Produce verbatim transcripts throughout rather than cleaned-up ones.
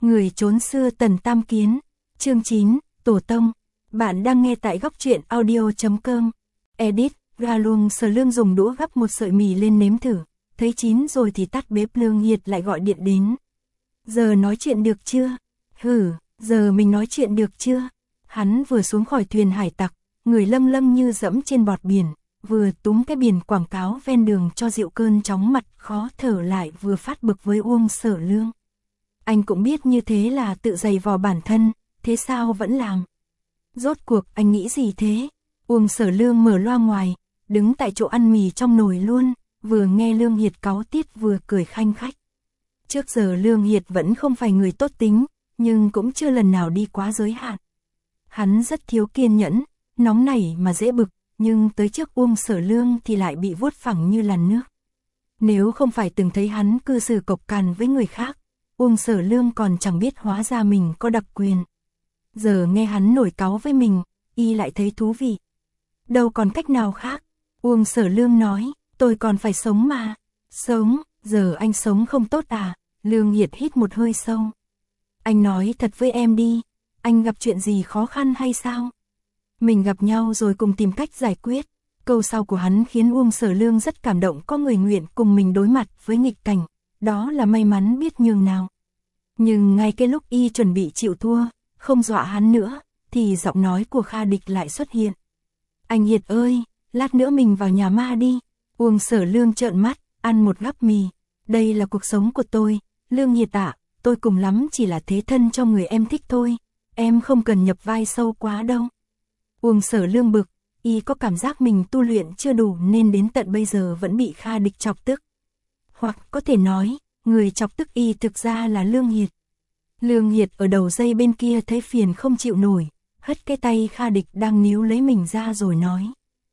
Người trốn xưa Tần Tam Kiến, chương chín, Tổ Tông. Bạn đang nghe tại góc truyện audio chấm com. Edit, ra luôn Sở Lương dùng đũa gắp một sợi mì lên nếm thử, thấy chín rồi thì tắt bếp. Lương Hiệt lại gọi điện đến. Giờ nói chuyện được chưa? Hử, giờ mình nói chuyện được chưa? Hắn vừa xuống khỏi thuyền hải tặc, người lâm lâm như dẫm trên bọt biển, vừa túm cái biển quảng cáo ven đường cho dịu cơn chóng mặt khó thở lại, vừa phát bực với Uông Sở Lương. Anh cũng biết như thế là tự giày vò bản thân, thế sao vẫn làm? Rốt cuộc anh nghĩ gì thế? Uông Sở Lương mở loa ngoài, đứng tại chỗ ăn mì trong nồi luôn, vừa nghe Lương Hiệt cáu tiết vừa cười khanh khách. Trước giờ Lương Hiệt vẫn không phải người tốt tính, nhưng cũng chưa lần nào đi quá giới hạn. Hắn rất thiếu kiên nhẫn, nóng nảy mà dễ bực, nhưng tới trước Uông Sở Lương thì lại bị vuốt phẳng như làn nước. Nếu không phải từng thấy hắn cư xử cộc cằn với người khác, Uông Sở Lương còn chẳng biết hóa ra mình có đặc quyền. Giờ nghe hắn nổi cáu với mình, y lại thấy thú vị. Đâu còn cách nào khác. Uông Sở Lương nói, tôi còn phải sống mà. Sống, giờ anh sống không tốt à? Lương Hiệt hít một hơi sâu. Anh nói thật với em đi, anh gặp chuyện gì khó khăn hay sao? Mình gặp nhau rồi cùng tìm cách giải quyết. Câu sau của hắn khiến Uông Sở Lương rất cảm động, có người nguyện cùng mình đối mặt với nghịch cảnh, đó là may mắn biết nhường nào. Nhưng ngay cái lúc y chuẩn bị chịu thua, không dọa hắn nữa, thì giọng nói của Kha Địch lại xuất hiện. Anh Hiệt ơi, lát nữa mình vào nhà ma đi. Uông Sở Lương trợn mắt, ăn một gắp mì. Đây là cuộc sống của tôi, Lương Hiệt ạ, tôi cùng lắm chỉ là thế thân cho người em thích thôi, em không cần nhập vai sâu quá đâu. Uông Sở Lương bực, y có cảm giác mình tu luyện chưa đủ nên đến tận bây giờ vẫn bị Kha Địch chọc tức. Hoặc có thể nói, người chọc tức y thực ra là Lương Hiệt. Lương Hiệt ở đầu dây bên kia thấy phiền không chịu nổi, hất cái tay Kha Địch đang níu lấy mình ra rồi nói.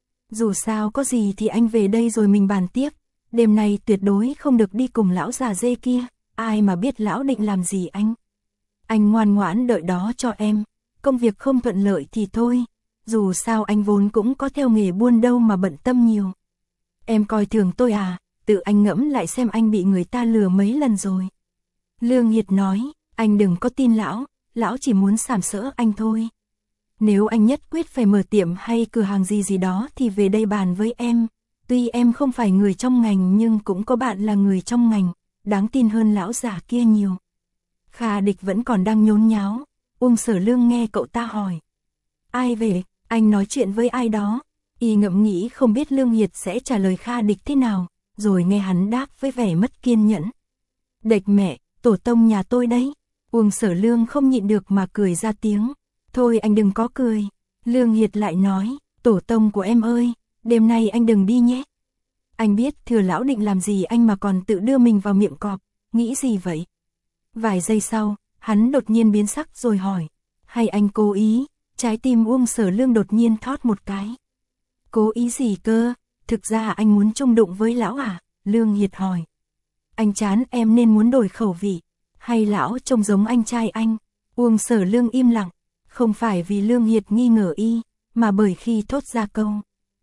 Dù sao có gì thì anh về đây rồi mình bàn tiếp, đêm nay tuyệt đối không được đi cùng lão già dê kia, ai mà biết lão định làm gì anh. Anh ngoan ngoãn đợi đó cho em, công việc không thuận lợi thì thôi, dù sao anh vốn cũng có theo nghề buôn đâu mà bận tâm nhiều. Em coi thường tôi à, tự anh ngẫm lại xem anh bị người ta lừa mấy lần rồi. Lương Hiệt nói, anh đừng có tin lão, lão chỉ muốn sàm sỡ anh thôi. Nếu anh nhất quyết phải mở tiệm hay cửa hàng gì gì đó thì về đây bàn với em, tuy em không phải người trong ngành nhưng cũng có bạn là người trong ngành, đáng tin hơn lão già kia nhiều. Kha Địch vẫn còn đang nhốn nháo, Uông Sở Lương nghe cậu ta hỏi. Ai về, anh nói chuyện với ai đó? Y ngẫm nghĩ không biết Lương Hiệt sẽ trả lời Kha Địch thế nào, rồi nghe hắn đáp với vẻ mất kiên nhẫn. Địch mẹ, tổ tông nhà tôi đấy. Uông Sở Lương không nhịn được mà cười ra tiếng. Thôi anh đừng có cười. Lương Hiệt lại nói, tổ tông của em ơi, đêm nay anh đừng đi nhé. Anh biết thừa lão định làm gì anh mà còn tự đưa mình vào miệng cọp, nghĩ gì vậy? Vài giây sau, hắn đột nhiên biến sắc rồi hỏi, hay anh cố ý? Trái tim Uông Sở Lương đột nhiên thót một cái. Cố ý gì cơ? Thực ra anh muốn chung đụng với lão à? Lương Hiệt hỏi. Anh chán em nên muốn đổi khẩu vị, hay lão trông giống anh trai anh? Uông Sở Lương im lặng, không phải vì Lương Hiệt nghi ngờ y, mà bởi khi thốt ra câu.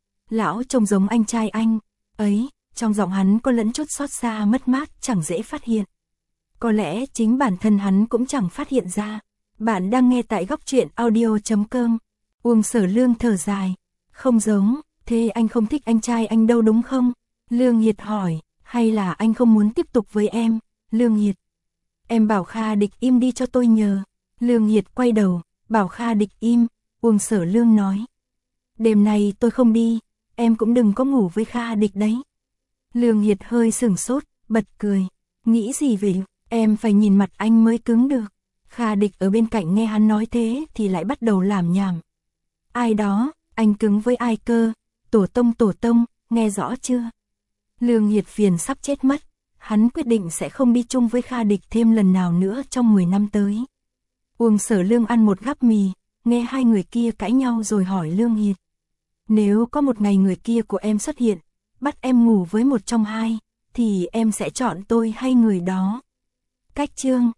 Lão trông giống anh trai anh, ấy, trong giọng hắn có lẫn chút xót xa mất mát chẳng dễ phát hiện. Có lẽ chính bản thân hắn cũng chẳng phát hiện ra. Bạn đang nghe tại góc truyện audio chấm com. Uông Sở Lương thở dài. Không giống, thế anh không thích anh trai anh đâu đúng không? Lương Hiệt hỏi, hay là anh không muốn tiếp tục với em? Lương Hiệt. Em bảo Kha Địch im đi cho tôi nhờ. Lương Hiệt quay đầu, bảo Kha Địch im. Uông Sở Lương nói. Đêm nay tôi không đi, em cũng đừng có ngủ với Kha Địch đấy. Lương Hiệt hơi sửng sốt, bật cười. Nghĩ gì vậy? Em phải nhìn mặt anh mới cứng được. Kha Địch ở bên cạnh nghe hắn nói thế thì lại bắt đầu làm nhảm. Ai đó, anh cứng với ai cơ? Tổ tông tổ tông, nghe rõ chưa? Lương Hiệt phiền sắp chết mất. Hắn quyết định sẽ không đi chung với Kha Địch thêm lần nào nữa trong mười năm tới. Uông Sở Lương ăn một gắp mì, nghe hai người kia cãi nhau rồi hỏi Lương Hiệt. Nếu có một ngày người kia của em xuất hiện, bắt em ngủ với một trong hai, thì em sẽ chọn tôi hay người đó? Cách chương